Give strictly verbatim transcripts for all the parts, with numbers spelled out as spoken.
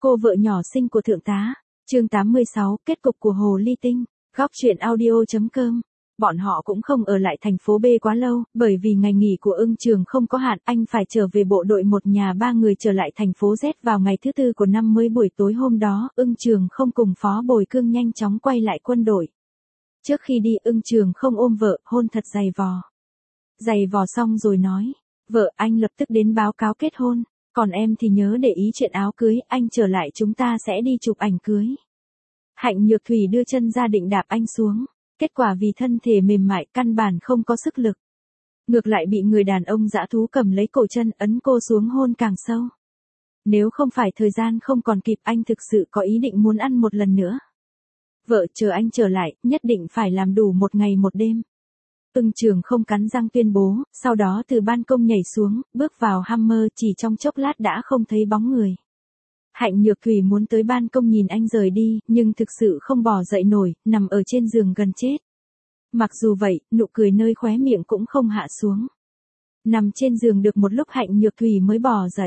cô vợ nhỏ xinh của thượng tá. Chương tám mươi sáu, kết cục của Hồ Ly Tinh. Góc truyện audio chấm com. Bọn họ cũng không ở lại thành phố B quá lâu, bởi vì ngày nghỉ của Ưng Trường không có hạn, anh phải trở về bộ đội. Một nhà ba người trở lại thành phố Z vào ngày thứ tư của năm mới. Buổi tối hôm đó, Ưng Trường không cùng Phó Bồi Cương nhanh chóng quay lại quân đội. Trước khi đi, Ưng Trường không ôm vợ, hôn thật dày vò. Dày vò xong rồi nói, vợ, anh lập tức đến báo cáo kết hôn, còn em thì nhớ để ý chuyện áo cưới, anh trở lại chúng ta sẽ đi chụp ảnh cưới. Hạnh Nhược Thủy đưa chân ra định đạp anh xuống, kết quả vì thân thể mềm mại căn bản không có sức lực. Ngược lại bị người đàn ông dã thú cầm lấy cổ chân ấn cô xuống hôn càng sâu. Nếu không phải thời gian không còn kịp, anh thực sự có ý định muốn ăn một lần nữa. Vợ, chờ anh trở lại, nhất định phải làm đủ một ngày một đêm. Ưng Trường không cắn răng tuyên bố, sau đó từ ban công nhảy xuống, bước vào Hummer, chỉ trong chốc lát đã không thấy bóng người. Hạnh Nhược Thủy muốn tới ban công nhìn anh rời đi, nhưng thực sự không bò dậy nổi, nằm ở trên giường gần chết. Mặc dù vậy, nụ cười nơi khóe miệng cũng không hạ xuống. Nằm trên giường được một lúc Hạnh Nhược Thủy mới bò dậy.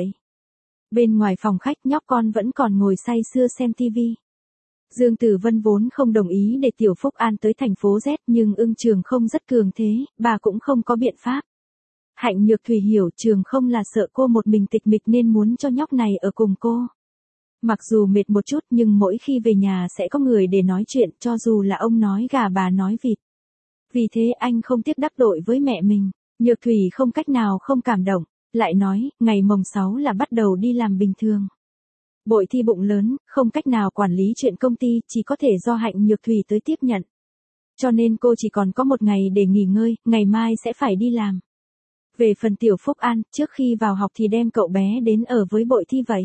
Bên ngoài phòng khách, nhóc con vẫn còn ngồi say sưa xem tivi. Dương Tử Vân vốn không đồng ý để Tiểu Phúc An tới thành phố Z, nhưng Ưng Trường không rất cường thế, bà cũng không có biện pháp. Hạnh Nhược Thủy hiểu Trường không là sợ cô một mình tịch mịch nên muốn cho nhóc này ở cùng cô. Mặc dù mệt một chút nhưng mỗi khi về nhà sẽ có người để nói chuyện, cho dù là ông nói gà bà nói vịt. Vì thế anh không tiếc đắc tội với mẹ mình. Nhược Thủy không cách nào không cảm động, lại nói, ngày mồng sáu là bắt đầu đi làm bình thường. Bội Thi bụng lớn, không cách nào quản lý chuyện công ty, chỉ có thể do Hạnh Nhược Thủy tới tiếp nhận. Cho nên cô chỉ còn có một ngày để nghỉ ngơi, ngày mai sẽ phải đi làm. Về phần Tiểu Phúc An, trước khi vào học thì đem cậu bé đến ở với Bội Thi vậy.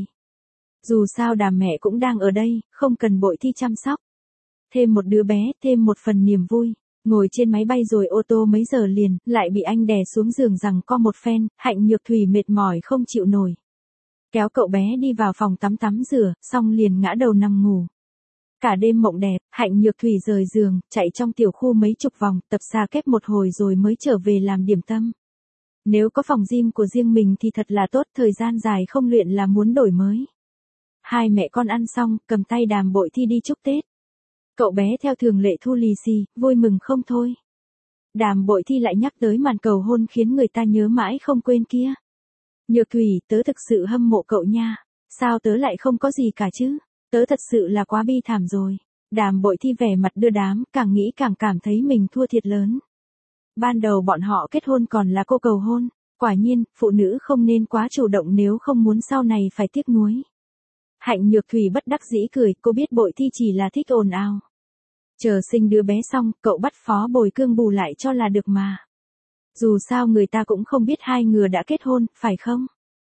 Dù sao Đàm mẹ cũng đang ở đây, không cần Bội Thi chăm sóc. Thêm một đứa bé, thêm một phần niềm vui. Ngồi trên máy bay rồi ô tô mấy giờ liền, lại bị anh đè xuống giường rằng co một phen, Hạnh Nhược Thủy mệt mỏi không chịu nổi. Kéo cậu bé đi vào phòng tắm tắm rửa, xong liền ngã đầu nằm ngủ. Cả đêm mộng đẹp, Hạnh Nhược Thủy rời giường, chạy trong tiểu khu mấy chục vòng, tập xa kép một hồi rồi mới trở về làm điểm tâm. Nếu có phòng gym của riêng mình thì thật là tốt, thời gian dài không luyện là muốn đổi mới. Hai mẹ con ăn xong, cầm tay Đàm Bội Thi đi chúc Tết. Cậu bé theo thường lệ thu lì xì, vui mừng không thôi. Đàm Bội Thi lại nhắc tới màn cầu hôn khiến người ta nhớ mãi không quên kia. Nhược Thủy, tớ thực sự hâm mộ cậu nha. Sao tớ lại không có gì cả chứ? Tớ thật sự là quá bi thảm rồi. Đàm Bội Thi vẻ mặt đưa đám, càng nghĩ càng cảm thấy mình thua thiệt lớn. Ban đầu bọn họ kết hôn còn là cô cầu hôn. Quả nhiên, phụ nữ không nên quá chủ động nếu không muốn sau này phải tiếc nuối. Hạnh Nhược Thủy bất đắc dĩ cười, cô biết Bội Thi chỉ là thích ồn ào. Chờ sinh đứa bé xong, cậu bắt Phó Bồi Cương bù lại cho là được mà. Dù sao người ta cũng không biết hai người đã kết hôn, phải không?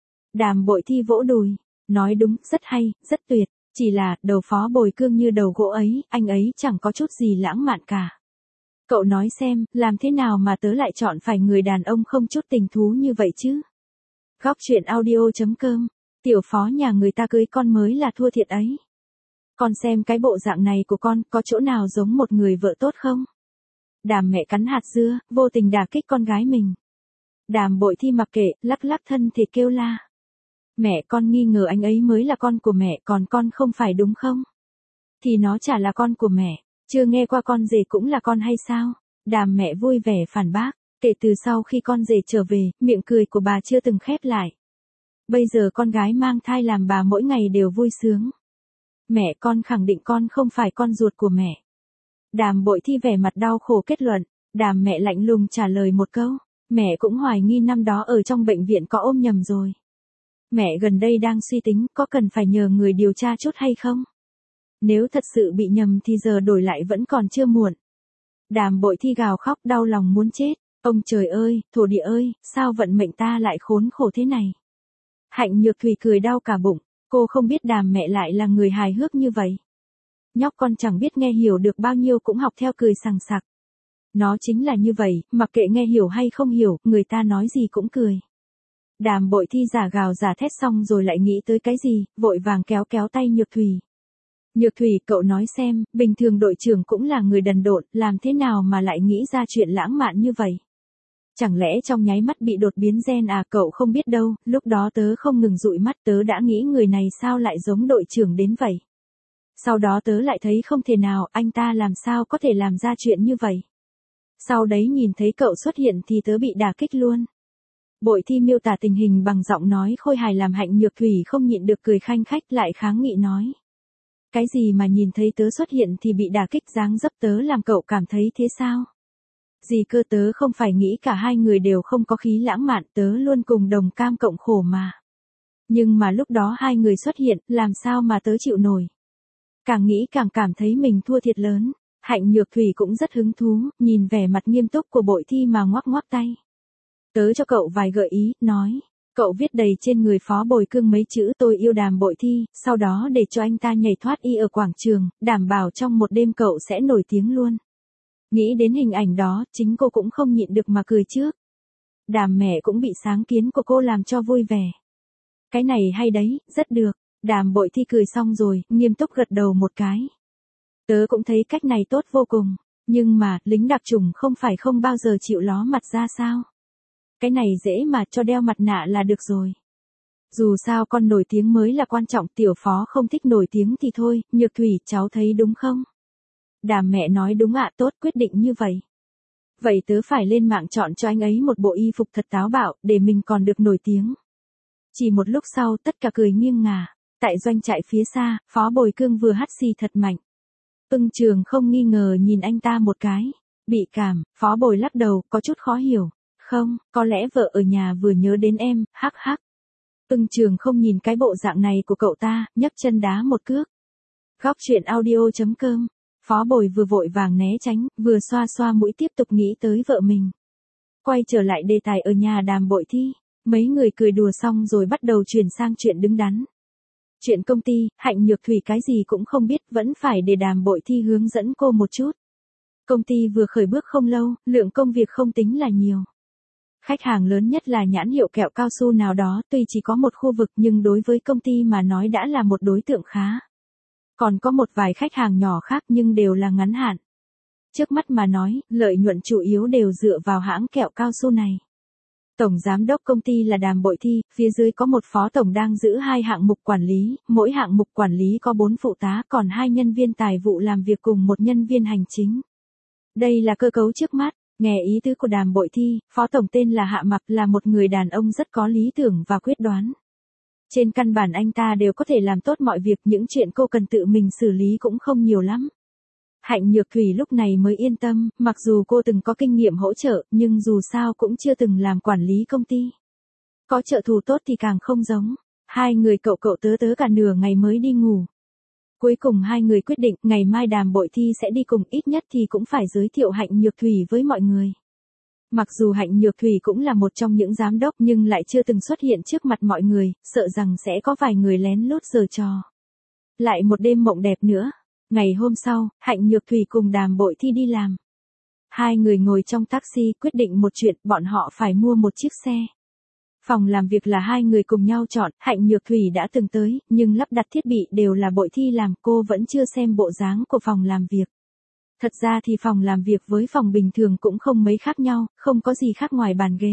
Đàm Bội Thi vỗ đùi, nói đúng, rất hay, rất tuyệt, chỉ là, đầu Phó Bồi Cương như đầu gỗ ấy, anh ấy chẳng có chút gì lãng mạn cả. Cậu nói xem, làm thế nào mà tớ lại chọn phải người đàn ông không chút tình thú như vậy chứ? Góc truyện audio chấm com, Tiểu Phó nhà người ta cưới con mới là thua thiệt ấy. Con xem cái bộ dạng này của con, có chỗ nào giống một người vợ tốt không? Đàm mẹ cắn hạt dưa, vô tình đả kích con gái mình. Đàm Bội Thi mặc kệ, lắc lắc thân thì kêu la. Mẹ, con nghi ngờ anh ấy mới là con của mẹ, còn con không phải đúng không? Thì nó chả là con của mẹ, chưa nghe qua con rể cũng là con hay sao? Đàm mẹ vui vẻ phản bác, kể từ sau khi con rể trở về, miệng cười của bà chưa từng khép lại. Bây giờ con gái mang thai làm bà mỗi ngày đều vui sướng. Mẹ, con khẳng định con không phải con ruột của mẹ. Đàm Bội Thi vẻ mặt đau khổ kết luận. Đàm mẹ lạnh lùng trả lời một câu. Mẹ cũng hoài nghi năm đó ở trong bệnh viện có ôm nhầm rồi. Mẹ gần đây đang suy tính có cần phải nhờ người điều tra chút hay không? Nếu thật sự bị nhầm thì giờ đổi lại vẫn còn chưa muộn. Đàm Bội Thi gào khóc đau lòng muốn chết. Ông trời ơi, thổ địa ơi, sao vận mệnh ta lại khốn khổ thế này? Hạnh Nhược Thủy cười đau cả bụng. Cô không biết Đàm mẹ lại là người hài hước như vậy. Nhóc con chẳng biết nghe hiểu được bao nhiêu cũng học theo cười sằng sặc. Nó chính là như vậy, mặc kệ nghe hiểu hay không hiểu, người ta nói gì cũng cười. Đàm Bội Thi giả gào giả thét xong rồi lại nghĩ tới cái gì, vội vàng kéo kéo tay Nhược Thủy. Nhược Thủy, cậu nói xem, bình thường đội trưởng cũng là người đần độn, làm thế nào mà lại nghĩ ra chuyện lãng mạn như vậy? Chẳng lẽ trong nháy mắt bị đột biến gen à, cậu không biết đâu, lúc đó tớ không ngừng dụi mắt, tớ đã nghĩ người này sao lại giống đội trưởng đến vậy. Sau đó tớ lại thấy không thể nào, anh ta làm sao có thể làm ra chuyện như vậy. Sau đấy nhìn thấy cậu xuất hiện thì tớ bị đả kích luôn. Bội Thi miêu tả tình hình bằng giọng nói khôi hài làm Hạnh Nhược Thủy không nhịn được cười khanh khách, lại kháng nghị nói. Cái gì mà nhìn thấy tớ xuất hiện thì bị đả kích, dáng dấp tớ làm cậu cảm thấy thế sao? Gì cơ, tớ không phải nghĩ cả hai người đều không có khí lãng mạn, tớ luôn cùng đồng cam cộng khổ mà. Nhưng mà lúc đó hai người xuất hiện, làm sao mà tớ chịu nổi. Càng nghĩ càng cảm thấy mình thua thiệt lớn. Hạnh Nhược Thủy cũng rất hứng thú, nhìn vẻ mặt nghiêm túc của Bội Thi mà ngoắc ngoắc tay. Tớ cho cậu vài gợi ý, nói. Cậu viết đầy trên người Phó Bồi Cương mấy chữ tôi yêu Đàm Bội Thi, sau đó để cho anh ta nhảy thoát y ở quảng trường, đảm bảo trong một đêm cậu sẽ nổi tiếng luôn. Nghĩ đến hình ảnh đó, chính cô cũng không nhịn được mà cười trước. Đàm mẹ cũng bị sáng kiến của cô làm cho vui vẻ. Cái này hay đấy, rất được. Đàm Bội Thi cười xong rồi, nghiêm túc gật đầu một cái. Tớ cũng thấy cách này tốt vô cùng, nhưng mà, lính đặc chủng không phải không bao giờ chịu ló mặt ra sao? Cái này dễ mà, cho đeo mặt nạ là được rồi. Dù sao con nổi tiếng mới là quan trọng, tiểu Phó không thích nổi tiếng thì thôi, Nhược Thủy, cháu thấy đúng không? Đàm mẹ nói đúng ạ, tốt, quyết định như vậy. Vậy tớ phải lên mạng chọn cho anh ấy một bộ y phục thật táo bạo, để mình còn được nổi tiếng. Chỉ một lúc sau, tất cả cười nghiêng ngả. Tại doanh trại phía xa, Phó Bồi Cương vừa hắt xì thật mạnh. Ưng Trường không nghi ngờ nhìn anh ta một cái. Bị cảm, Phó Bồi lắc đầu, có chút khó hiểu. Không, có lẽ vợ ở nhà vừa nhớ đến em, hắc hắc. Ưng Trường không nhìn cái bộ dạng này của cậu ta, nhấc chân đá một cước. Góc truyện audio chấm com. Phó Bồi vừa vội vàng né tránh, vừa xoa xoa mũi tiếp tục nghĩ tới vợ mình. Quay trở lại đề tài ở nhà Đàm Bội Thi, mấy người cười đùa xong rồi bắt đầu chuyển sang chuyện đứng đắn. Chuyện công ty, Hạnh Nhược Thủy cái gì cũng không biết, vẫn phải để Đàm Bội Thi hướng dẫn cô một chút. Công ty vừa khởi bước không lâu, lượng công việc không tính là nhiều. Khách hàng lớn nhất là nhãn hiệu kẹo cao su nào đó, tuy chỉ có một khu vực nhưng đối với công ty mà nói đã là một đối tượng khá. Còn có một vài khách hàng nhỏ khác nhưng đều là ngắn hạn. Trước mắt mà nói, lợi nhuận chủ yếu đều dựa vào hãng kẹo cao su này. Tổng giám đốc công ty là Đàm Bội Thi, phía dưới có một phó tổng đang giữ hai hạng mục quản lý, mỗi hạng mục quản lý có bốn phụ tá, còn hai nhân viên tài vụ làm việc cùng một nhân viên hành chính. Đây là cơ cấu trước mắt. Nghe ý tứ của Đàm Bội Thi, phó tổng tên là Hạ Mặc, là một người đàn ông rất có lý tưởng và quyết đoán. Trên căn bản anh ta đều có thể làm tốt mọi việc, những chuyện cô cần tự mình xử lý cũng không nhiều lắm. Hạnh Nhược Thủy lúc này mới yên tâm, mặc dù cô từng có kinh nghiệm hỗ trợ, nhưng dù sao cũng chưa từng làm quản lý công ty. Có trợ thủ tốt thì càng không giống. Hai người cậu cậu tớ tớ cả nửa ngày mới đi ngủ. Cuối cùng hai người quyết định, ngày mai Đàm Bội Thi sẽ đi cùng, ít nhất thì cũng phải giới thiệu Hạnh Nhược Thủy với mọi người. Mặc dù Hạnh Nhược Thủy cũng là một trong những giám đốc nhưng lại chưa từng xuất hiện trước mặt mọi người, sợ rằng sẽ có vài người lén lút giở trò. Lại một đêm mộng đẹp nữa. Ngày hôm sau, Hạnh Nhược Thủy cùng Đàm Bội Thi đi làm. Hai người ngồi trong taxi quyết định một chuyện, bọn họ phải mua một chiếc xe. Phòng làm việc là hai người cùng nhau chọn, Hạnh Nhược Thủy đã từng tới, nhưng lắp đặt thiết bị đều là Bội Thi làm, cô vẫn chưa xem bộ dáng của phòng làm việc. Thật ra thì phòng làm việc với phòng bình thường cũng không mấy khác nhau, không có gì khác ngoài bàn ghế.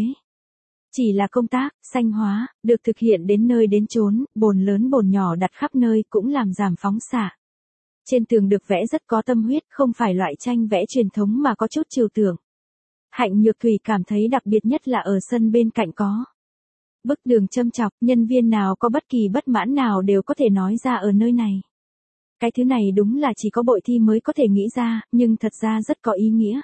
Chỉ là công tác, xanh hóa, được thực hiện đến nơi đến chốn, bồn lớn bồn nhỏ đặt khắp nơi cũng làm giảm phóng xạ. Trên tường được vẽ rất có tâm huyết, không phải loại tranh vẽ truyền thống mà có chút trừu tượng. Hạnh Nhược Thủy cảm thấy đặc biệt nhất là ở sân bên cạnh có bức tường châm chọc, nhân viên nào có bất kỳ bất mãn nào đều có thể nói ra ở nơi này. Cái thứ này đúng là chỉ có Bội Thi mới có thể nghĩ ra, nhưng thật ra rất có ý nghĩa.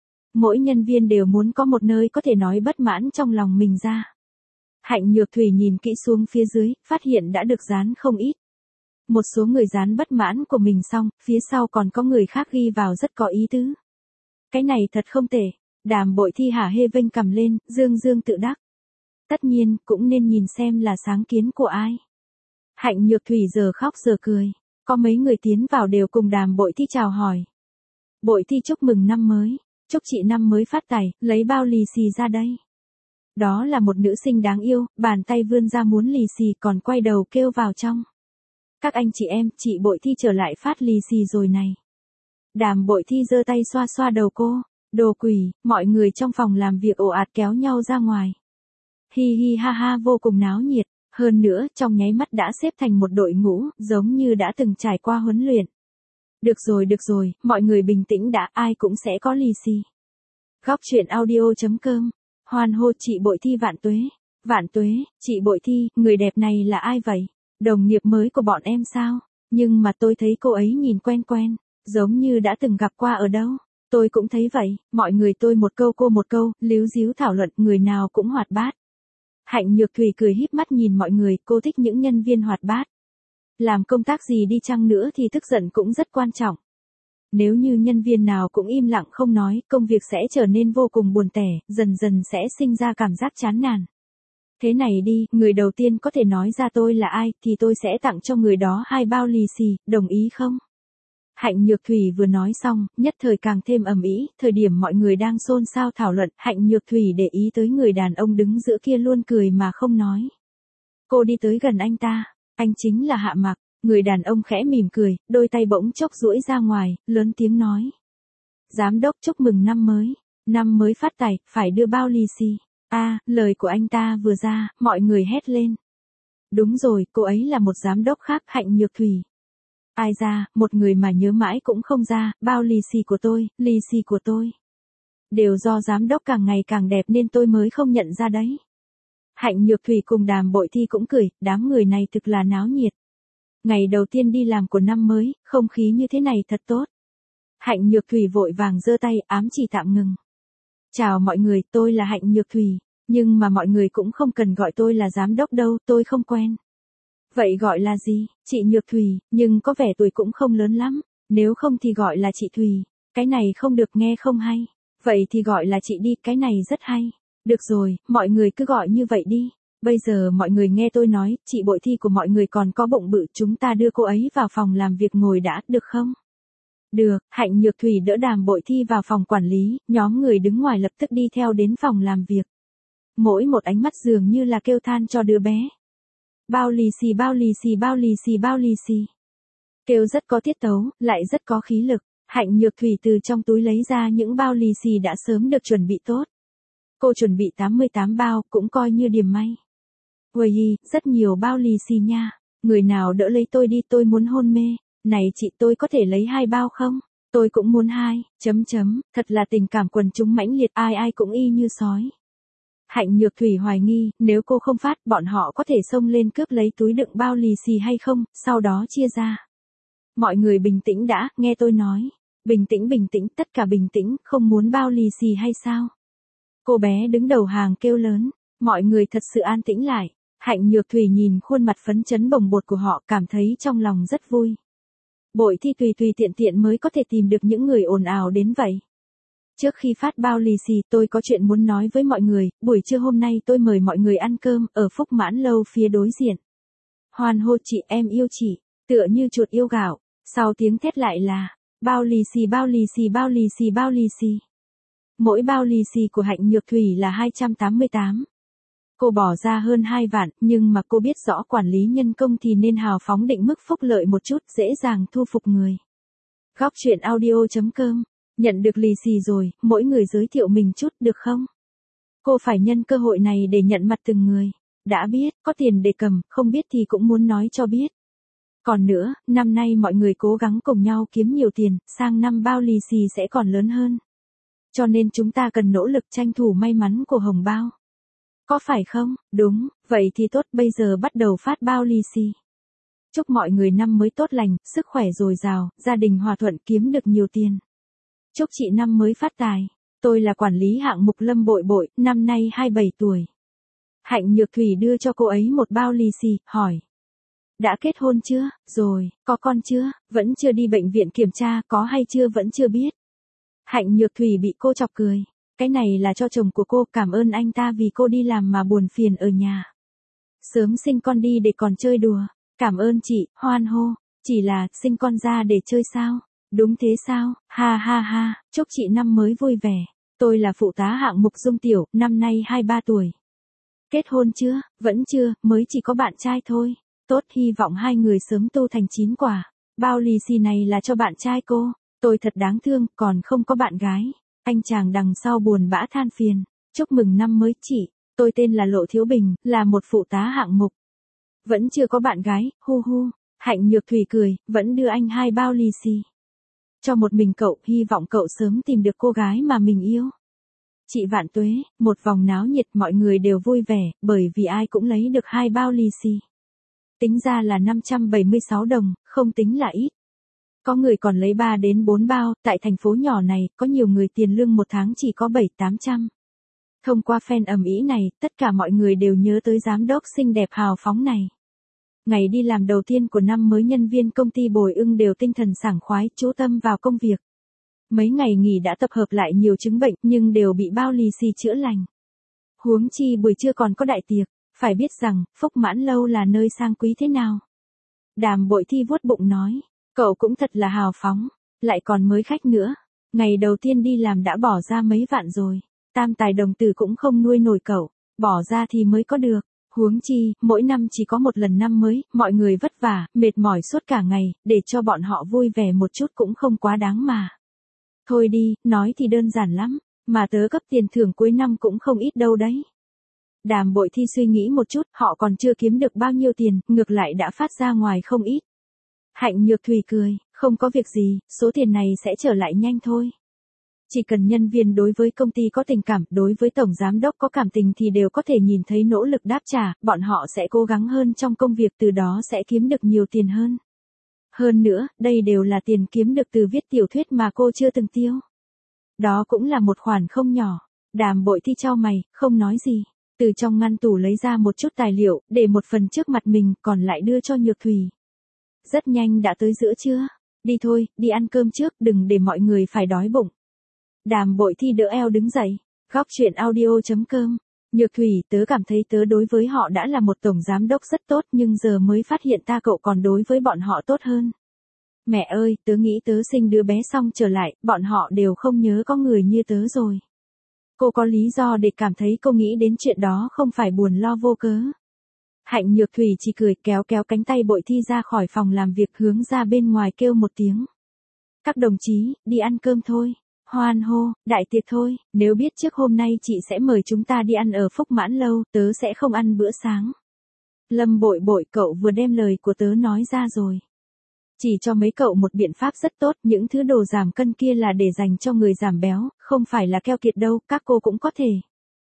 Mỗi nhân viên đều muốn có một nơi có thể nói bất mãn trong lòng mình ra. Hạnh Nhược Thủy nhìn kỹ xuống phía dưới, phát hiện đã được dán không ít. Một số người dán bất mãn của mình xong, phía sau còn có người khác ghi vào rất có ý tứ. Cái này thật không tệ. Đàm Bội Thi hả hê vênh cầm lên, dương dương tự đắc. Tất nhiên, cũng nên nhìn xem là sáng kiến của ai. Hạnh Nhược Thủy giờ khóc giờ cười. Có mấy người tiến vào đều cùng Đàm Bội Thi chào hỏi. Bội Thi chúc mừng năm mới. Chúc chị năm mới phát tài, lấy bao lì xì ra đây. Đó là một nữ sinh đáng yêu, bàn tay vươn ra muốn lì xì còn quay đầu kêu vào trong. Các anh chị em, chị Bội Thi trở lại phát lì xì rồi này. Đàm Bội Thi giơ tay xoa xoa đầu cô. Đồ quỷ, mọi người trong phòng làm việc ồ ạt kéo nhau ra ngoài. Hi hi ha ha vô cùng náo nhiệt, hơn nữa trong nháy mắt đã xếp thành một đội ngũ, giống như đã từng trải qua huấn luyện. Được rồi được rồi, mọi người bình tĩnh đã, ai cũng sẽ có lì xì. Góc truyện audio.com, hoan hô chị Bội Thi vạn tuế. Vạn tuế, chị Bội Thi, người đẹp này là ai vậy? Đồng nghiệp mới của bọn em sao? Nhưng mà tôi thấy cô ấy nhìn quen quen, giống như đã từng gặp qua ở đâu. Tôi cũng thấy vậy, mọi người tôi một câu cô một câu, líu díu thảo luận, người nào cũng hoạt bát. Hạnh Nhược Thủy cười híp mắt nhìn mọi người, cô thích những nhân viên hoạt bát. Làm công tác gì đi chăng nữa thì tức giận cũng rất quan trọng. Nếu như nhân viên nào cũng im lặng không nói, công việc sẽ trở nên vô cùng buồn tẻ, dần dần sẽ sinh ra cảm giác chán nản. Thế này đi, người đầu tiên có thể nói ra tôi là ai, thì tôi sẽ tặng cho người đó hai bao lì xì, đồng ý không? Hạnh Nhược Thủy vừa nói xong, nhất thời càng thêm ầm ĩ, thời điểm mọi người đang xôn xao thảo luận, Hạnh Nhược Thủy để ý tới người đàn ông đứng giữa kia luôn cười mà không nói. Cô đi tới gần anh ta, anh chính là Hạ Mặc, người đàn ông khẽ mỉm cười, đôi tay bỗng chốc duỗi ra ngoài, lớn tiếng nói. Giám đốc chúc mừng năm mới, năm mới phát tài, phải đưa bao lì xì. A, lời của anh ta vừa ra, mọi người hét lên. Đúng rồi, cô ấy là một giám đốc khác, Hạnh Nhược Thủy. Ai ra, một người mà nhớ mãi cũng không ra, bao lì xì của tôi, lì xì của tôi. Đều do giám đốc càng ngày càng đẹp nên tôi mới không nhận ra đấy. Hạnh Nhược Thủy cùng Đàm Bội Thi cũng cười, đám người này thực là náo nhiệt. Ngày đầu tiên đi làm của năm mới, không khí như thế này thật tốt. Hạnh Nhược Thủy vội vàng giơ tay, ám chỉ tạm ngừng. Chào mọi người, tôi là Hạnh Nhược Thủy, nhưng mà mọi người cũng không cần gọi tôi là giám đốc đâu, tôi không quen. Vậy gọi là gì? Chị Nhược Thủy, nhưng có vẻ tuổi cũng không lớn lắm, nếu không thì gọi là chị Thủy, cái này không được nghe không hay. Vậy thì gọi là chị đi, cái này rất hay. Được rồi, mọi người cứ gọi như vậy đi. Bây giờ mọi người nghe tôi nói, chị Bội Thi của mọi người còn có bụng bự, chúng ta đưa cô ấy vào phòng làm việc ngồi đã, được không? Được, Hạnh Nhược Thủy đỡ Đàm Bội Thi vào phòng quản lý, nhóm người đứng ngoài lập tức đi theo đến phòng làm việc. Mỗi một ánh mắt dường như là kêu than cho đứa bé. Bao lì xì bao lì xì bao lì xì bao lì xì. Kêu rất có tiết tấu, lại rất có khí lực. Hạnh Nhược Thủy từ trong túi lấy ra những bao lì xì đã sớm được chuẩn bị tốt. Cô chuẩn bị tám mươi tám bao, cũng coi như điểm may. Uầy, rất nhiều bao lì xì nha. Người nào đỡ lấy tôi đi, tôi muốn hôn mê. Này chị, tôi có thể lấy hai bao không? Tôi cũng muốn hai, chấm chấm, thật là tình cảm quần chúng mãnh liệt, ai ai cũng y như sói. Hạnh Nhược Thủy hoài nghi, nếu cô không phát, bọn họ có thể xông lên cướp lấy túi đựng bao lì xì hay không, sau đó chia ra. Mọi người bình tĩnh đã, nghe tôi nói. Bình tĩnh bình tĩnh, tất cả bình tĩnh, không muốn bao lì xì hay sao? Cô bé đứng đầu hàng kêu lớn, mọi người thật sự an tĩnh lại. Hạnh Nhược Thủy nhìn khuôn mặt phấn chấn bồng bột của họ, cảm thấy trong lòng rất vui. Bội Thi tùy tùy tiện tiện mới có thể tìm được những người ồn ào đến vậy. Trước khi phát bao lì xì, tôi có chuyện muốn nói với mọi người, buổi trưa hôm nay tôi mời mọi người ăn cơm, ở Phúc Mãn Lâu phía đối diện. Hoan hô chị, em yêu chị, tựa như chuột yêu gạo, sau tiếng thét lại là, bao lì xì bao lì xì bao lì xì bao lì xì. Mỗi bao lì xì của Hạnh Nhược Thủy là hai trăm tám mươi tám. Cô bỏ ra hơn hai vạn, nhưng mà cô biết rõ quản lý nhân công thì nên hào phóng định mức phúc lợi một chút, dễ dàng thu phục người. Góc truyện audio.com, nhận được lì xì rồi, mỗi người giới thiệu mình chút, được không? Cô phải nhân cơ hội này để nhận mặt từng người. Đã biết, có tiền để cầm, không biết thì cũng muốn nói cho biết. Còn nữa, năm nay mọi người cố gắng cùng nhau kiếm nhiều tiền, sang năm bao lì xì sẽ còn lớn hơn. Cho nên chúng ta cần nỗ lực tranh thủ may mắn của hồng bao. Có phải không? Đúng, vậy thì tốt, bây giờ bắt đầu phát bao lì xì. Chúc mọi người năm mới tốt lành, sức khỏe dồi dào, gia đình hòa thuận, kiếm được nhiều tiền. Chúc chị năm mới phát tài. Tôi là quản lý hạng mục Lâm Bội Bội, năm nay hai mươi bảy tuổi. Hạnh Nhược Thủy đưa cho cô ấy một bao lì xì, hỏi. Đã kết hôn chưa? Rồi, có con chưa? Vẫn chưa đi bệnh viện kiểm tra, có hay chưa vẫn chưa biết. Hạnh Nhược Thủy bị cô chọc cười. Cái này là cho chồng của cô, cảm ơn anh ta vì cô đi làm mà buồn phiền ở nhà. Sớm sinh con đi để còn chơi đùa. Cảm ơn chị, hoan hô. Chỉ là, sinh con ra để chơi sao? Đúng thế sao? Ha ha ha, chúc chị năm mới vui vẻ. Tôi là phụ tá hạng mục Dung Tiểu, năm nay hai mươi ba tuổi. Kết hôn chưa? Vẫn chưa, mới chỉ có bạn trai thôi. Tốt, hy vọng hai người sớm tu thành chín quả. Bao lì xì này là cho bạn trai cô. Tôi thật đáng thương, còn không có bạn gái. Anh chàng đằng sau buồn bã than phiền. Chúc mừng năm mới chị, tôi tên là Lộ Thiếu Bình, là một phụ tá hạng mục. Vẫn chưa có bạn gái, hu hu. Hạnh Nhược Thủy cười, vẫn đưa anh hai bao lì xì. Cho một mình cậu, hy vọng cậu sớm tìm được cô gái mà mình yêu. Chị vạn tuế, một vòng náo nhiệt, mọi người đều vui vẻ, bởi vì ai cũng lấy được hai bao lì xì. Tính ra là năm trăm bảy mươi sáu đồng, không tính là ít. Có người còn lấy ba đến bốn bao, tại thành phố nhỏ này, có nhiều người tiền lương một tháng chỉ có bảy tám trăm. Thông qua fan ầm ĩ này, tất cả mọi người đều nhớ tới giám đốc xinh đẹp hào phóng này. Ngày đi làm đầu tiên của năm mới, nhân viên công ty Bồi Ưng đều tinh thần sảng khoái, chú tâm vào công việc. Mấy ngày nghỉ đã tập hợp lại nhiều chứng bệnh, nhưng đều bị bao lì xì chữa lành. Huống chi buổi trưa còn có đại tiệc, phải biết rằng, Phúc Mãn Lâu là nơi sang quý thế nào. Đàm Bội Thi vuốt bụng nói, cậu cũng thật là hào phóng, lại còn mới khách nữa. Ngày đầu tiên đi làm đã bỏ ra mấy vạn rồi, tam tài đồng tử cũng không nuôi nổi cậu, bỏ ra thì mới có được. Huống chi, mỗi năm chỉ có một lần năm mới, mọi người vất vả, mệt mỏi suốt cả ngày, để cho bọn họ vui vẻ một chút cũng không quá đáng mà. Thôi đi, nói thì đơn giản lắm, mà tớ cấp tiền thưởng cuối năm cũng không ít đâu đấy. Đàm Bội Thi suy nghĩ một chút, họ còn chưa kiếm được bao nhiêu tiền, ngược lại đã phát ra ngoài không ít. Hạnh Nhược Thủy cười, không có việc gì, số tiền này sẽ trở lại nhanh thôi. Chỉ cần nhân viên đối với công ty có tình cảm, đối với tổng giám đốc có cảm tình thì đều có thể nhìn thấy nỗ lực đáp trả, bọn họ sẽ cố gắng hơn trong công việc, từ đó sẽ kiếm được nhiều tiền hơn. Hơn nữa, đây đều là tiền kiếm được từ viết tiểu thuyết mà cô chưa từng tiêu. Đó cũng là một khoản không nhỏ. Đàm Bội Thi chau mày, không nói gì. Từ trong ngăn tủ lấy ra một chút tài liệu, để một phần trước mặt mình, còn lại đưa cho Nhược Thủy. Rất nhanh đã tới giữa trưa. Đi thôi, đi ăn cơm trước, đừng để mọi người phải đói bụng. Đàm Bội Thi đỡ eo đứng dậy. Góc chuyện audio chấm com. Nhược Thủy, tớ cảm thấy tớ đối với họ đã là một tổng giám đốc rất tốt, nhưng giờ mới phát hiện ta cậu còn đối với bọn họ tốt hơn. Mẹ ơi, tớ nghĩ tớ sinh đứa bé xong trở lại, bọn họ đều không nhớ có người như tớ rồi. Cô có lý do để cảm thấy cô nghĩ đến chuyện đó không phải buồn lo vô cớ. Hạnh Nhược Thủy chỉ cười, kéo kéo cánh tay Bội Thi ra khỏi phòng làm việc, hướng ra bên ngoài kêu một tiếng. Các đồng chí, đi ăn cơm thôi. Hoan hô, đại tiệc thôi, nếu biết trước hôm nay chị sẽ mời chúng ta đi ăn ở Phúc Mãn Lâu, tớ sẽ không ăn bữa sáng. Lâm Bội Bội, cậu vừa đem lời của tớ nói ra rồi. Chỉ cho mấy cậu một biện pháp rất tốt, những thứ đồ giảm cân kia là để dành cho người giảm béo, không phải là keo kiệt đâu, các cô cũng có thể.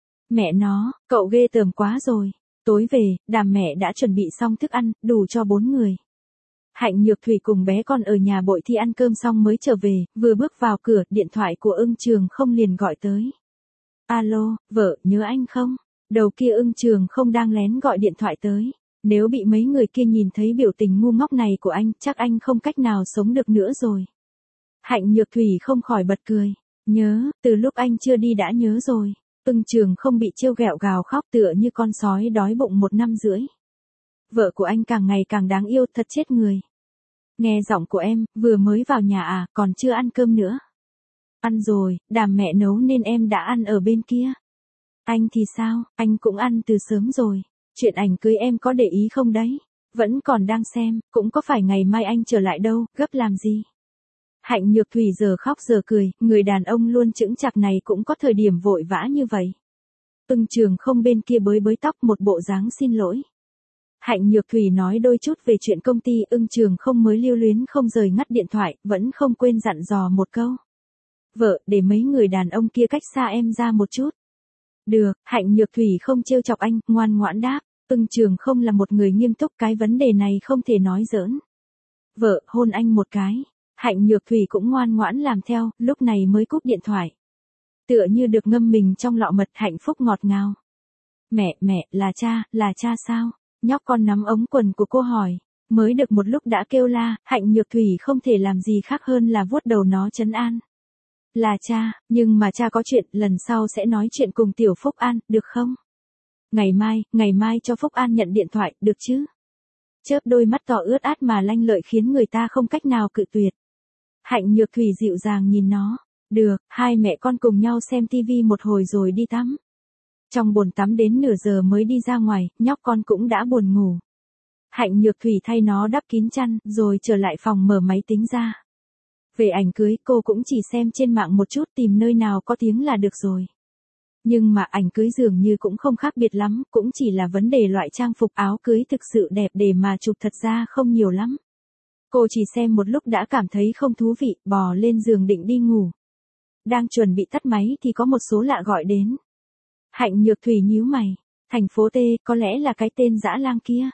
Mẹ nó, cậu ghê tởm quá rồi. Tối về, Đàm mẹ đã chuẩn bị xong thức ăn, đủ cho bốn người. Hạnh Nhược Thủy cùng bé con ở nhà Bội Thi ăn cơm xong mới trở về, vừa bước vào cửa, điện thoại của Ưng Trường không liền gọi tới. Alo, vợ, nhớ anh không? Đầu kia Ưng Trường không đang lén gọi điện thoại tới. Nếu bị mấy người kia nhìn thấy biểu tình ngu ngốc này của anh, chắc anh không cách nào sống được nữa rồi. Hạnh Nhược Thủy không khỏi bật cười. Nhớ, từ lúc anh chưa đi đã nhớ rồi. Ưng Trường không bị trêu ghẹo gào khóc tựa như con sói đói bụng một năm rưỡi. Vợ của anh càng ngày càng đáng yêu, thật chết người. Nghe giọng của em, vừa mới vào nhà à, còn chưa ăn cơm nữa. Ăn rồi, Đàm mẹ nấu nên em đã ăn ở bên kia. Anh thì sao, anh cũng ăn từ sớm rồi. Chuyện ảnh cưới em có để ý không đấy? Vẫn còn đang xem, cũng có phải ngày mai anh trở lại đâu, gấp làm gì? Hạnh Nhược Thủy giờ khóc giờ cười, người đàn ông luôn chững chạc này cũng có thời điểm vội vã như vậy. Ưng Trường không bên kia bới bới tóc, một bộ dáng xin lỗi. Hạnh Nhược Thủy nói đôi chút về chuyện công ty, Ưng Trường không mới lưu luyến không rời ngắt điện thoại, vẫn không quên dặn dò một câu. Vợ, để mấy người đàn ông kia cách xa em ra một chút. Được, Hạnh Nhược Thủy không trêu chọc anh, ngoan ngoãn đáp. Ưng Trường không là một người nghiêm túc, cái vấn đề này không thể nói giỡn. Vợ, hôn anh một cái. Hạnh Nhược Thủy cũng ngoan ngoãn làm theo, lúc này mới cúp điện thoại. Tựa như được ngâm mình trong lọ mật, hạnh phúc ngọt ngào. Mẹ, mẹ, là cha, là cha sao? Nhóc con nắm ống quần của cô hỏi. Mới được một lúc đã kêu la, Hạnh Nhược Thủy không thể làm gì khác hơn là vuốt đầu nó trấn an. Là cha, nhưng mà cha có chuyện, lần sau sẽ nói chuyện cùng tiểu Phúc An, được không? Ngày mai, ngày mai cho Phúc An nhận điện thoại, được chứ? Chớp đôi mắt to ướt át mà lanh lợi khiến người ta không cách nào cự tuyệt. Hạnh Nhược Thủy dịu dàng nhìn nó. Được, hai mẹ con cùng nhau xem tivi một hồi rồi đi tắm. Trong bồn tắm đến nửa giờ mới đi ra ngoài, nhóc con cũng đã buồn ngủ. Hạnh Nhược Thủy thay nó đắp kín chăn, rồi trở lại phòng mở máy tính ra. Về ảnh cưới cô cũng chỉ xem trên mạng một chút tìm nơi nào có tiếng là được rồi. Nhưng mà ảnh cưới dường như cũng không khác biệt lắm, cũng chỉ là vấn đề loại trang phục áo cưới thực sự đẹp để mà chụp thật ra không nhiều lắm. Cô chỉ xem một lúc đã cảm thấy không thú vị, bò lên giường định đi ngủ. Đang chuẩn bị tắt máy thì có một số lạ gọi đến. Hạnh Nhược Thủy nhíu mày. Thành phố T, có lẽ là cái tên dã lang kia.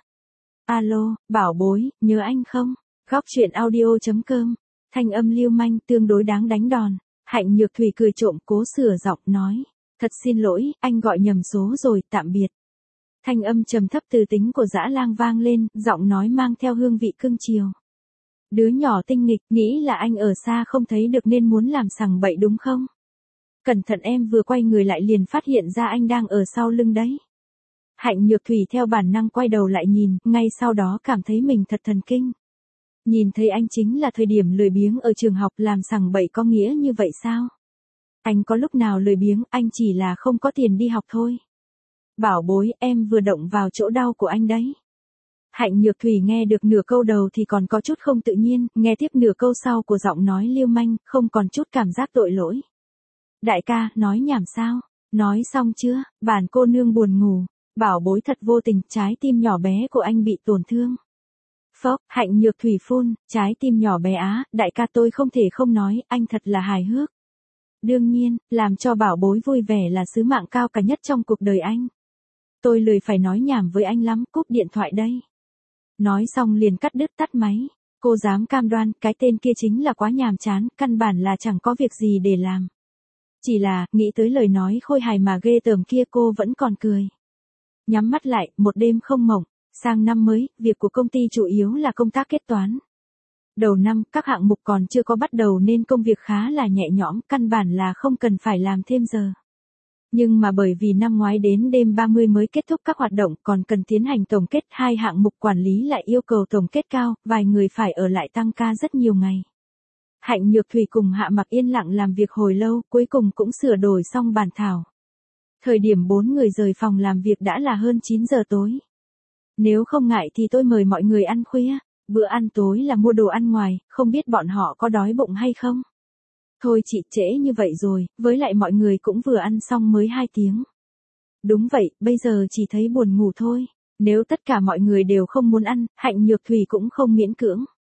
Alo, bảo bối, nhớ anh không? Góc chuyện audio chấm com. Thanh âm lưu manh tương đối đáng đánh đòn. Hạnh Nhược Thủy cười trộm cố sửa giọng nói. Thật xin lỗi, anh gọi nhầm số rồi, tạm biệt. Thanh âm trầm thấp từ tính của dã lang vang lên, giọng nói mang theo hương vị cưng chiều. Đứa nhỏ tinh nghịch, nghĩ là anh ở xa không thấy được nên muốn làm sằng bậy đúng không? Cẩn thận em vừa quay người lại liền phát hiện ra anh đang ở sau lưng đấy. Hạnh Nhược Thủy theo bản năng quay đầu lại nhìn, ngay sau đó cảm thấy mình thật thần kinh. Nhìn thấy anh chính là thời điểm lười biếng ở trường học, làm sằng bậy có nghĩa như vậy sao? Anh có lúc nào lười biếng, anh chỉ là không có tiền đi học thôi. Bảo bối, em vừa động vào chỗ đau của anh đấy. Hạnh Nhược Thủy nghe được nửa câu đầu thì còn có chút không tự nhiên, nghe tiếp nửa câu sau của giọng nói lưu manh, không còn chút cảm giác tội lỗi. Đại ca, nói nhảm sao? Nói xong chưa? Bản cô nương buồn ngủ. Bảo bối thật vô tình, trái tim nhỏ bé của anh bị tổn thương. Phốc, Hạnh Nhược Thủy phun, trái tim nhỏ bé á, đại ca tôi không thể không nói, anh thật là hài hước. Đương nhiên, làm cho bảo bối vui vẻ là sứ mạng cao cả nhất trong cuộc đời anh. Tôi lười phải nói nhảm với anh lắm, cúp điện thoại đây. Nói xong liền cắt đứt tắt máy. Cô dám cam đoan, cái tên kia chính là quá nhàm chán, căn bản là chẳng có việc gì để làm. Chỉ là, nghĩ tới lời nói khôi hài mà ghê tởm kia cô vẫn còn cười. Nhắm mắt lại, một đêm không mộng. Sang năm mới, việc của công ty chủ yếu là công tác kết toán. Đầu năm, các hạng mục còn chưa có bắt đầu nên công việc khá là nhẹ nhõm, căn bản là không cần phải làm thêm giờ. Nhưng mà bởi vì năm ngoái đến đêm ba mươi mới kết thúc các hoạt động còn cần tiến hành tổng kết, hai hạng mục quản lý lại yêu cầu tổng kết cao, vài người phải ở lại tăng ca rất nhiều ngày. Hạnh Nhược Thủy cùng Hạ Mặc yên lặng làm việc hồi lâu, cuối cùng cũng sửa đổi xong bản thảo. Thời điểm bốn người rời phòng làm việc đã là hơn chín giờ tối. Nếu không ngại thì tôi mời mọi người ăn khuya, bữa ăn tối là mua đồ ăn ngoài, không biết bọn họ có đói bụng hay không? Thôi chị, trễ như vậy rồi, với lại mọi người cũng vừa ăn xong mới hai tiếng. Đúng vậy, bây giờ chỉ thấy buồn ngủ thôi. Nếu tất cả mọi người đều không muốn ăn, Hạnh Nhược Thủy cũng không miễn cưỡng.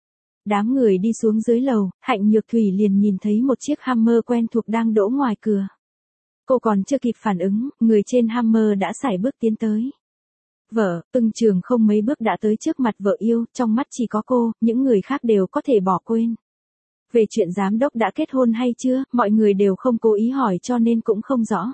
Đám người đi xuống dưới lầu, Hạnh Nhược Thủy liền nhìn thấy một chiếc Hummer quen thuộc đang đỗ ngoài cửa. Cô còn chưa kịp phản ứng, người trên Hummer đã sải bước tiến tới. Vợ, Ưng Trường không mấy bước đã tới trước mặt vợ yêu, trong mắt chỉ có cô, những người khác đều có thể bỏ quên. Về chuyện giám đốc đã kết hôn hay chưa, mọi người đều không cố ý hỏi cho nên cũng không rõ.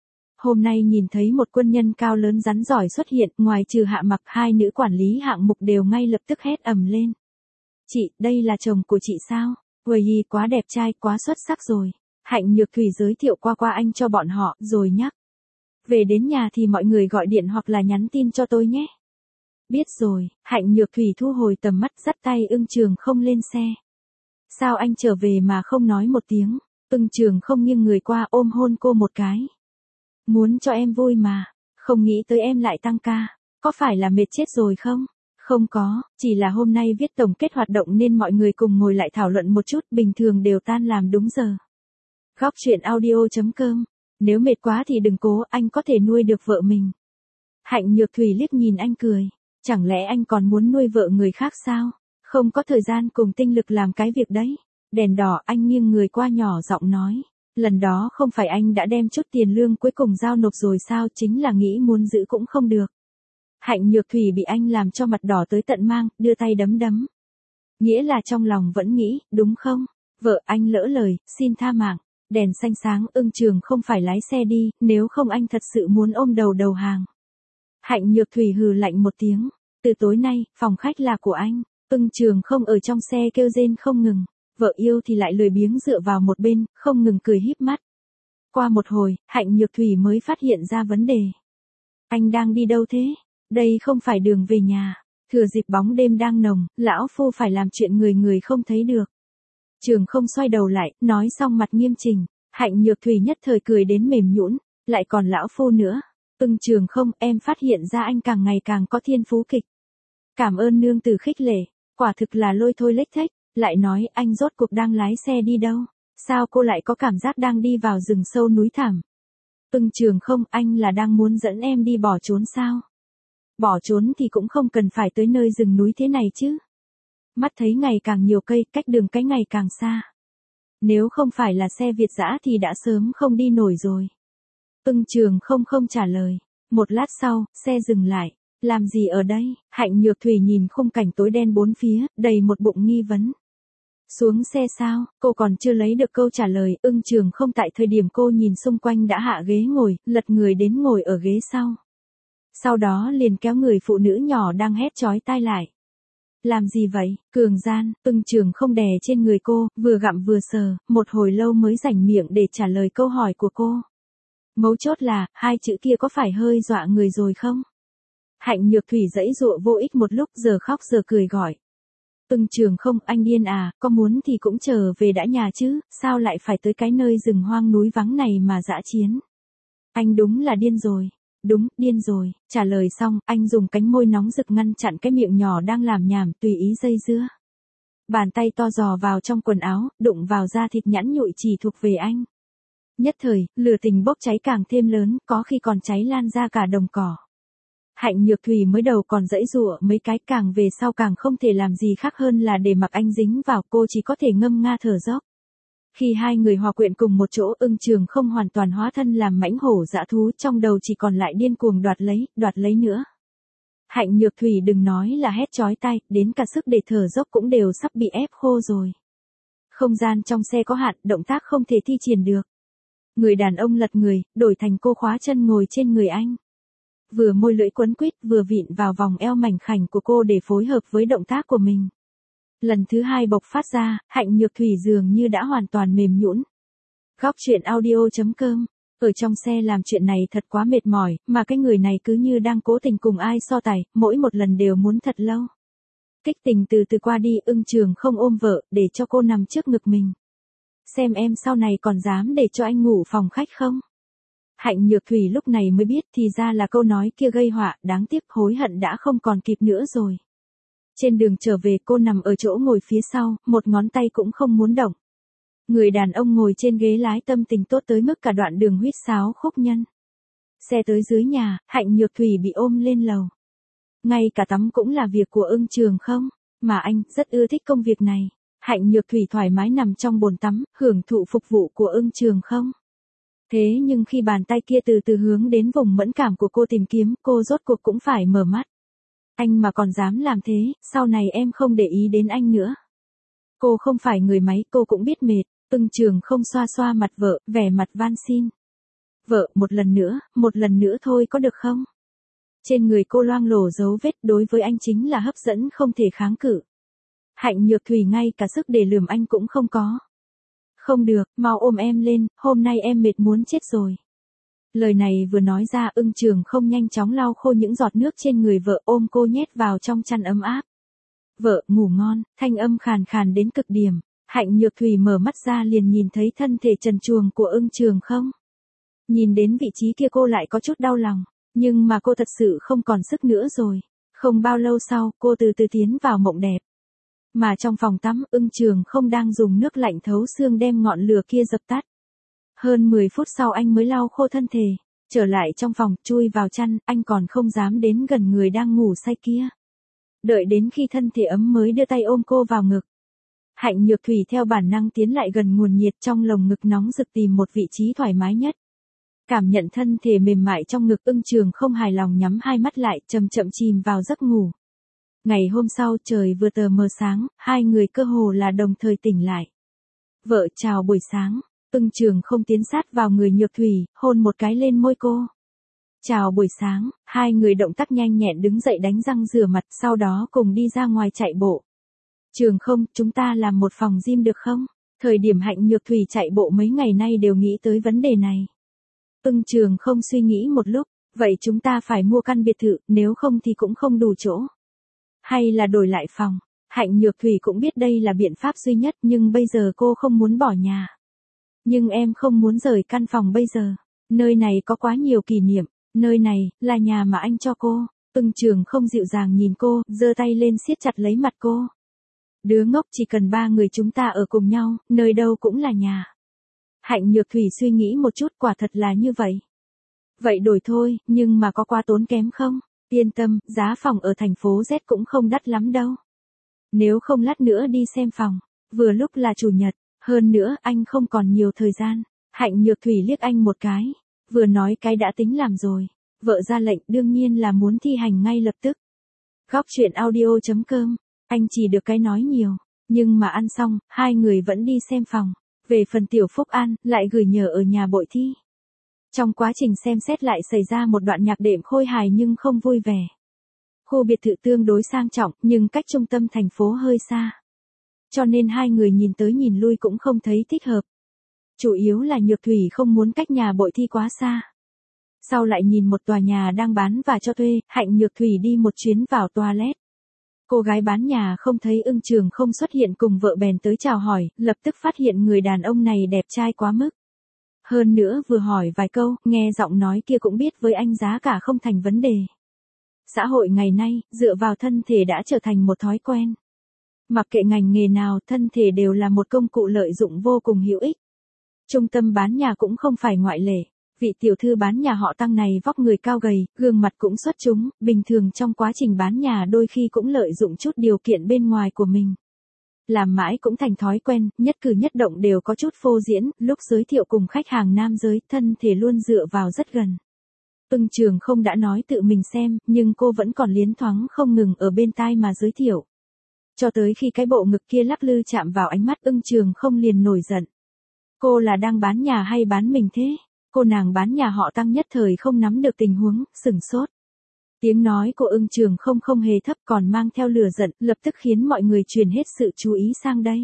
Hôm nay nhìn thấy một quân nhân cao lớn rắn giỏi xuất hiện, ngoài trừ Hạ Mặc, hai nữ quản lý hạng mục đều ngay lập tức hét ầm lên. Chị, đây là chồng của chị sao? Uầy, quá đẹp trai, quá xuất sắc rồi. Hạnh Nhược Thủy giới thiệu qua qua anh cho bọn họ, rồi nhắc. Về đến nhà thì mọi người gọi điện hoặc là nhắn tin cho tôi nhé. Biết rồi, Hạnh Nhược Thủy thu hồi tầm mắt dắt tay Ưng Trường không lên xe. Sao anh trở về mà không nói một tiếng? Ưng Trường không nghiêng người qua ôm hôn cô một cái. Muốn cho em vui mà, không nghĩ tới em lại tăng ca, có phải là mệt chết rồi không? Không có, chỉ là hôm nay viết tổng kết hoạt động nên mọi người cùng ngồi lại thảo luận một chút, bình thường đều tan làm đúng giờ. Góc chuyện audio chấm com. Nếu mệt quá thì đừng cố, anh có thể nuôi được vợ mình. Hạnh Nhược Thủy liếc nhìn anh cười. Chẳng lẽ anh còn muốn nuôi vợ người khác sao? Không có thời gian cùng tinh lực làm cái việc đấy. Đèn đỏ, anh nghiêng người qua nhỏ giọng nói. Lần đó không phải anh đã đem chút tiền lương cuối cùng giao nộp rồi sao, chính là nghĩ muốn giữ cũng không được. Hạnh Nhược Thủy bị anh làm cho mặt đỏ tới tận mang, đưa tay đấm đấm. Nghĩa là trong lòng vẫn nghĩ, đúng không? Vợ anh lỡ lời, xin tha mạng. Đèn xanh sáng, Ưng Trường không phải lái xe đi, nếu không anh thật sự muốn ôm đầu đầu hàng. Hạnh Nhược Thủy hừ lạnh một tiếng. Từ tối nay, phòng khách là của anh. Ưng Trường không ở trong xe kêu rên không ngừng. Vợ yêu thì lại lười biếng dựa vào một bên, không ngừng cười híp mắt. Qua một hồi, Hạnh Nhược Thủy mới phát hiện ra vấn đề. Anh đang đi đâu thế? Đây không phải đường về nhà. Thừa dịp bóng đêm đang nồng, lão phu phải làm chuyện người người không thấy được. Trường không xoay đầu lại, nói xong mặt nghiêm chỉnh. Hạnh Nhược Thủy nhất thời cười đến mềm nhũn, lại còn lão phu nữa. Ưng Trường không, em phát hiện ra anh càng ngày càng có thiên phú kịch. Cảm ơn nương tử khích lệ, quả thực là lôi thôi lếch thếch. Lại nói anh rốt cuộc đang lái xe đi đâu? Sao cô lại có cảm giác đang đi vào rừng sâu núi thẳm? Ưng Trường không, anh là đang muốn dẫn em đi bỏ trốn sao? Bỏ trốn thì cũng không cần phải tới nơi rừng núi thế này chứ. Mắt thấy ngày càng nhiều cây, cách đường cái ngày càng xa. Nếu không phải là xe Việt dã thì đã sớm không đi nổi rồi. Ưng Trường không không trả lời. Một lát sau, xe dừng lại. Làm gì ở đây? Hạnh Nhược Thủy nhìn khung cảnh tối đen bốn phía, đầy một bụng nghi vấn. Xuống xe sao? Cô còn chưa lấy được câu trả lời. Ưng Trường không tại thời điểm cô nhìn xung quanh đã hạ ghế ngồi, lật người đến ngồi ở ghế sau. Sau đó liền kéo người phụ nữ nhỏ đang hét chói tai lại. Làm gì vậy? Cường gian. Ưng Trường không đè trên người cô, vừa gặm vừa sờ, một hồi lâu mới rảnh miệng để trả lời câu hỏi của cô. Mấu chốt là, hai chữ kia có phải hơi dọa người rồi không? Hạnh Nhược Thủy giãy giụa vô ích một lúc, giờ khóc giờ cười gọi. Ưng Trường không, anh điên à, có muốn thì cũng trở về đã nhà chứ, sao lại phải tới cái nơi rừng hoang núi vắng này mà dã chiến? Anh đúng là điên rồi. Đúng, điên rồi. Trả lời xong, anh dùng cánh môi nóng rực ngăn chặn cái miệng nhỏ đang làm nhảm tùy ý dây dưa. Bàn tay to dò vào trong quần áo, đụng vào da thịt nhẵn nhụi chỉ thuộc về anh. Nhất thời, lửa tình bốc cháy càng thêm lớn, có khi còn cháy lan ra cả đồng cỏ. Hạnh Nhược Thủy mới đầu còn giãy giụa mấy cái, càng về sau càng không thể làm gì khác hơn là để mặc anh dính vào, cô chỉ có thể ngâm nga thở dốc. Khi hai người hòa quyện cùng một chỗ, Ưng Trường không hoàn toàn hóa thân làm mãnh hổ dã thú, trong đầu chỉ còn lại điên cuồng đoạt lấy, đoạt lấy nữa. Hạnh Nhược Thủy đừng nói là hét chói tai, đến cả sức để thở dốc cũng đều sắp bị ép khô rồi. Không gian trong xe có hạn, động tác không thể thi triển được. Người đàn ông lật người, đổi thành cô khóa chân ngồi trên người anh. Vừa môi lưỡi quấn quýt vừa vịn vào vòng eo mảnh khảnh của cô để phối hợp với động tác của mình. Lần thứ hai bộc phát ra, Hạnh Nhược Thủy dường như đã hoàn toàn mềm nhũn. Góc truyện audio chấm com. Ở trong xe làm chuyện này thật quá mệt mỏi, mà cái người này cứ như đang cố tình cùng ai so tài, mỗi một lần đều muốn thật lâu. Kích tình từ từ qua đi, Ưng Trường không ôm vợ, để cho cô nằm trước ngực mình. Xem em sau này còn dám để cho anh ngủ phòng khách không? Hạnh Nhược Thủy lúc này mới biết thì ra là câu nói kia gây họa, đáng tiếc hối hận đã không còn kịp nữa rồi. Trên đường trở về cô nằm ở chỗ ngồi phía sau, một ngón tay cũng không muốn động. Người đàn ông ngồi trên ghế lái tâm tình tốt tới mức cả đoạn đường huýt sáo khúc nhân. Xe tới dưới nhà, Hạnh Nhược Thủy bị ôm lên lầu. Ngay cả tắm cũng là việc của Ưng Trường không, mà anh rất ưa thích công việc này. Hạnh Nhược Thủy thoải mái nằm trong bồn tắm, hưởng thụ phục vụ của Ưng Trường không. Thế nhưng khi bàn tay kia từ từ hướng đến vùng mẫn cảm của cô tìm kiếm, cô rốt cuộc cũng phải mở mắt. Anh mà còn dám làm thế, sau này em không để ý đến anh nữa. Cô không phải người máy, cô cũng biết mệt. Ưng Trường không xoa xoa mặt vợ, vẻ mặt van xin. Vợ, một lần nữa, một lần nữa thôi có được không? Trên người cô loang lổ dấu vết, đối với anh chính là hấp dẫn không thể kháng cự. Hạnh Nhược Thủy ngay cả sức để lườm anh cũng không có. Không được, mau ôm em lên, hôm nay em mệt muốn chết rồi. Lời này vừa nói ra, Ưng Trường không nhanh chóng lau khô những giọt nước trên người vợ, ôm cô nhét vào trong chăn ấm áp. Vợ, ngủ ngon, thanh âm khàn khàn đến cực điểm. Hạnh Nhược Thủy mở mắt ra liền nhìn thấy thân thể trần truồng của Ưng Trường không. Nhìn đến vị trí kia cô lại có chút đau lòng, nhưng mà cô thật sự không còn sức nữa rồi. Không bao lâu sau, cô từ từ tiến vào mộng đẹp. Mà trong phòng tắm, Ưng Trường không đang dùng nước lạnh thấu xương đem ngọn lửa kia dập tắt. Hơn mười phút sau anh mới lau khô thân thể, trở lại trong phòng, chui vào chăn, anh còn không dám đến gần người đang ngủ say kia. Đợi đến khi thân thể ấm mới đưa tay ôm cô vào ngực. Hạnh Nhược Thủy theo bản năng tiến lại gần nguồn nhiệt trong lồng ngực nóng rực tìm một vị trí thoải mái nhất. Cảm nhận thân thể mềm mại trong ngực, Ưng Trường không hài lòng nhắm hai mắt lại, chậm chậm chìm vào giấc ngủ. Ngày hôm sau trời vừa tờ mờ sáng, hai người cơ hồ là đồng thời tỉnh lại. Vợ chào buổi sáng, Ưng Trường không tiến sát vào người Nhược Thủy, hôn một cái lên môi cô. Chào buổi sáng, hai người động tác nhanh nhẹn đứng dậy đánh răng rửa mặt, sau đó cùng đi ra ngoài chạy bộ. Trường không, chúng ta làm một phòng gym được không? Thời điểm Hạnh Nhược Thủy chạy bộ mấy ngày nay đều nghĩ tới vấn đề này. Ưng Trường không suy nghĩ một lúc, vậy chúng ta phải mua căn biệt thự, nếu không thì cũng không đủ chỗ. Hay là đổi lại phòng? Hạnh Nhược Thủy cũng biết đây là biện pháp duy nhất, nhưng bây giờ cô không muốn bỏ nhà. Nhưng em không muốn rời căn phòng bây giờ. Nơi này có quá nhiều kỷ niệm, nơi này là nhà mà anh cho cô. Ưng Trường không dịu dàng nhìn cô, giơ tay lên siết chặt lấy mặt cô. Đứa ngốc, chỉ cần ba người chúng ta ở cùng nhau, nơi đâu cũng là nhà. Hạnh Nhược Thủy suy nghĩ một chút, quả thật là như vậy. Vậy đổi thôi, nhưng mà có quá tốn kém không? Yên tâm, giá phòng ở thành phố Z cũng không đắt lắm đâu. Nếu không lát nữa đi xem phòng, vừa lúc là chủ nhật, hơn nữa anh không còn nhiều thời gian. Hạnh Nhược Thủy liếc anh một cái, vừa nói cái đã tính làm rồi. Vợ ra lệnh đương nhiên là muốn thi hành ngay lập tức. Góc chuyện audio chấm com, anh chỉ được cái nói nhiều, nhưng mà ăn xong, hai người vẫn đi xem phòng. Về phần Tiểu Phúc An, lại gửi nhờ ở nhà bội thi. Trong quá trình xem xét lại xảy ra một đoạn nhạc đệm khôi hài nhưng không vui vẻ. Khu biệt thự tương đối sang trọng, nhưng cách trung tâm thành phố hơi xa. Cho nên hai người nhìn tới nhìn lui cũng không thấy thích hợp. Chủ yếu là Nhược Thủy không muốn cách nhà bội thi quá xa. Sau lại nhìn một tòa nhà đang bán và cho thuê, Hạnh Nhược Thủy đi một chuyến vào toilet. Cô gái bán nhà không thấy Ưng Trường không xuất hiện cùng vợ bèn tới chào hỏi, lập tức phát hiện người đàn ông này đẹp trai quá mức. Hơn nữa vừa hỏi vài câu, nghe giọng nói kia cũng biết với anh giá cả không thành vấn đề. Xã hội ngày nay, dựa vào thân thể đã trở thành một thói quen. Mặc kệ ngành nghề nào, thân thể đều là một công cụ lợi dụng vô cùng hữu ích. Trung tâm bán nhà cũng không phải ngoại lệ. Vị tiểu thư bán nhà họ Tăng này vóc người cao gầy, gương mặt cũng xuất chúng, bình thường trong quá trình bán nhà đôi khi cũng lợi dụng chút điều kiện bên ngoài của mình. Làm mãi cũng thành thói quen, nhất cử nhất động đều có chút phô diễn, lúc giới thiệu cùng khách hàng nam giới, thân thể luôn dựa vào rất gần. Ưng Trường không đã nói tự mình xem, nhưng cô vẫn còn liến thoáng không ngừng ở bên tai mà giới thiệu. Cho tới khi cái bộ ngực kia lắc lư chạm vào ánh mắt Ưng Trường không liền nổi giận. Cô là đang bán nhà hay bán mình thế? Cô nàng bán nhà họ Tăng nhất thời không nắm được tình huống, sửng sốt. Tiếng nói của Ưng Trường không không hề thấp còn mang theo lửa giận, lập tức khiến mọi người truyền hết sự chú ý sang đây.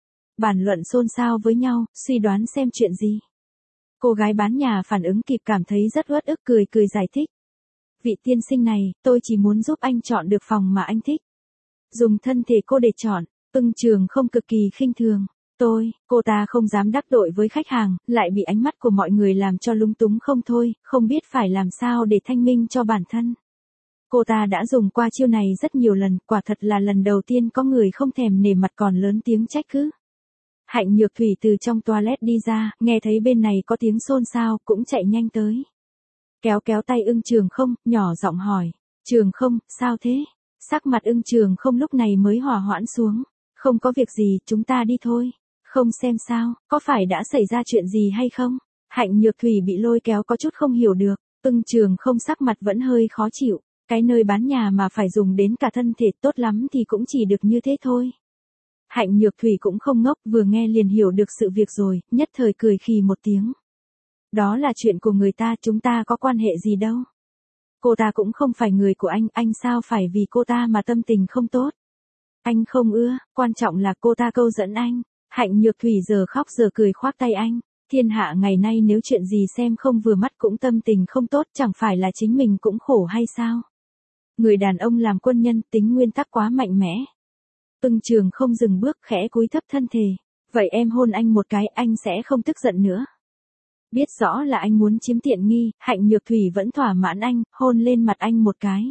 Bàn luận xôn xao với nhau, suy đoán xem chuyện gì. Cô gái bán nhà phản ứng kịp cảm thấy rất uất ức cười cười giải thích. Vị tiên sinh này, tôi chỉ muốn giúp anh chọn được phòng mà anh thích. Dùng thân thể cô để chọn, Ưng Trường không cực kỳ khinh thường. Tôi, cô ta không dám đắc tội với khách hàng, lại bị ánh mắt của mọi người làm cho lúng túng không thôi, không biết phải làm sao để thanh minh cho bản thân. Cô ta đã dùng qua chiêu này rất nhiều lần, quả thật là lần đầu tiên có người không thèm nể mặt còn lớn tiếng trách cứ. Hạnh Nhược Thủy từ trong toilet đi ra, nghe thấy bên này có tiếng xôn xao, cũng chạy nhanh tới. Kéo kéo tay Ưng Trường không, nhỏ giọng hỏi, Trường không, sao thế? Sắc mặt Ưng Trường không lúc này mới hòa hoãn xuống, không có việc gì, chúng ta đi thôi. Không xem sao, có phải đã xảy ra chuyện gì hay không? Hạnh Nhược Thủy bị lôi kéo có chút không hiểu được, Ưng Trường không sắc mặt vẫn hơi khó chịu, cái nơi bán nhà mà phải dùng đến cả thân thể tốt lắm thì cũng chỉ được như thế thôi. Hạnh Nhược Thủy cũng không ngốc, vừa nghe liền hiểu được sự việc rồi, nhất thời cười khì một tiếng. Đó là chuyện của người ta, chúng ta có quan hệ gì đâu. Cô ta cũng không phải người của anh, anh sao phải vì cô ta mà tâm tình không tốt. Anh không ưa, quan trọng là cô ta câu dẫn anh. Hạnh Nhược Thủy giờ khóc giờ cười khoác tay anh. Thiên hạ ngày nay nếu chuyện gì xem không vừa mắt cũng tâm tình không tốt, chẳng phải là chính mình cũng khổ hay sao? Người đàn ông làm quân nhân tính nguyên tắc quá mạnh mẽ. Ưng Trường không dừng bước, khẽ cúi thấp thân thể. Vậy em hôn anh một cái, anh sẽ không tức giận nữa. Biết rõ là anh muốn chiếm tiện nghi, Hạnh Nhược Thủy vẫn thỏa mãn anh, hôn lên mặt anh một cái.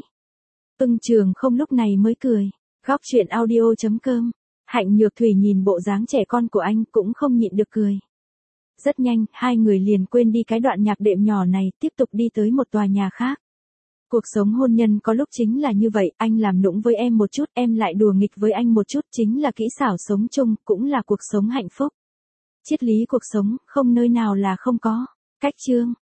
Ưng Trường không lúc này mới cười. Góc chuyện audio chấm com. Hạnh Nhược Thủy nhìn bộ dáng trẻ con của anh cũng không nhịn được cười. Rất nhanh, hai người liền quên đi cái đoạn nhạc đệm nhỏ này, tiếp tục đi tới một tòa nhà khác. Cuộc sống hôn nhân có lúc chính là như vậy, anh làm nũng với em một chút, em lại đùa nghịch với anh một chút, chính là kỹ xảo sống chung, cũng là cuộc sống hạnh phúc. Triết lý cuộc sống, không nơi nào là không có. Cách chương.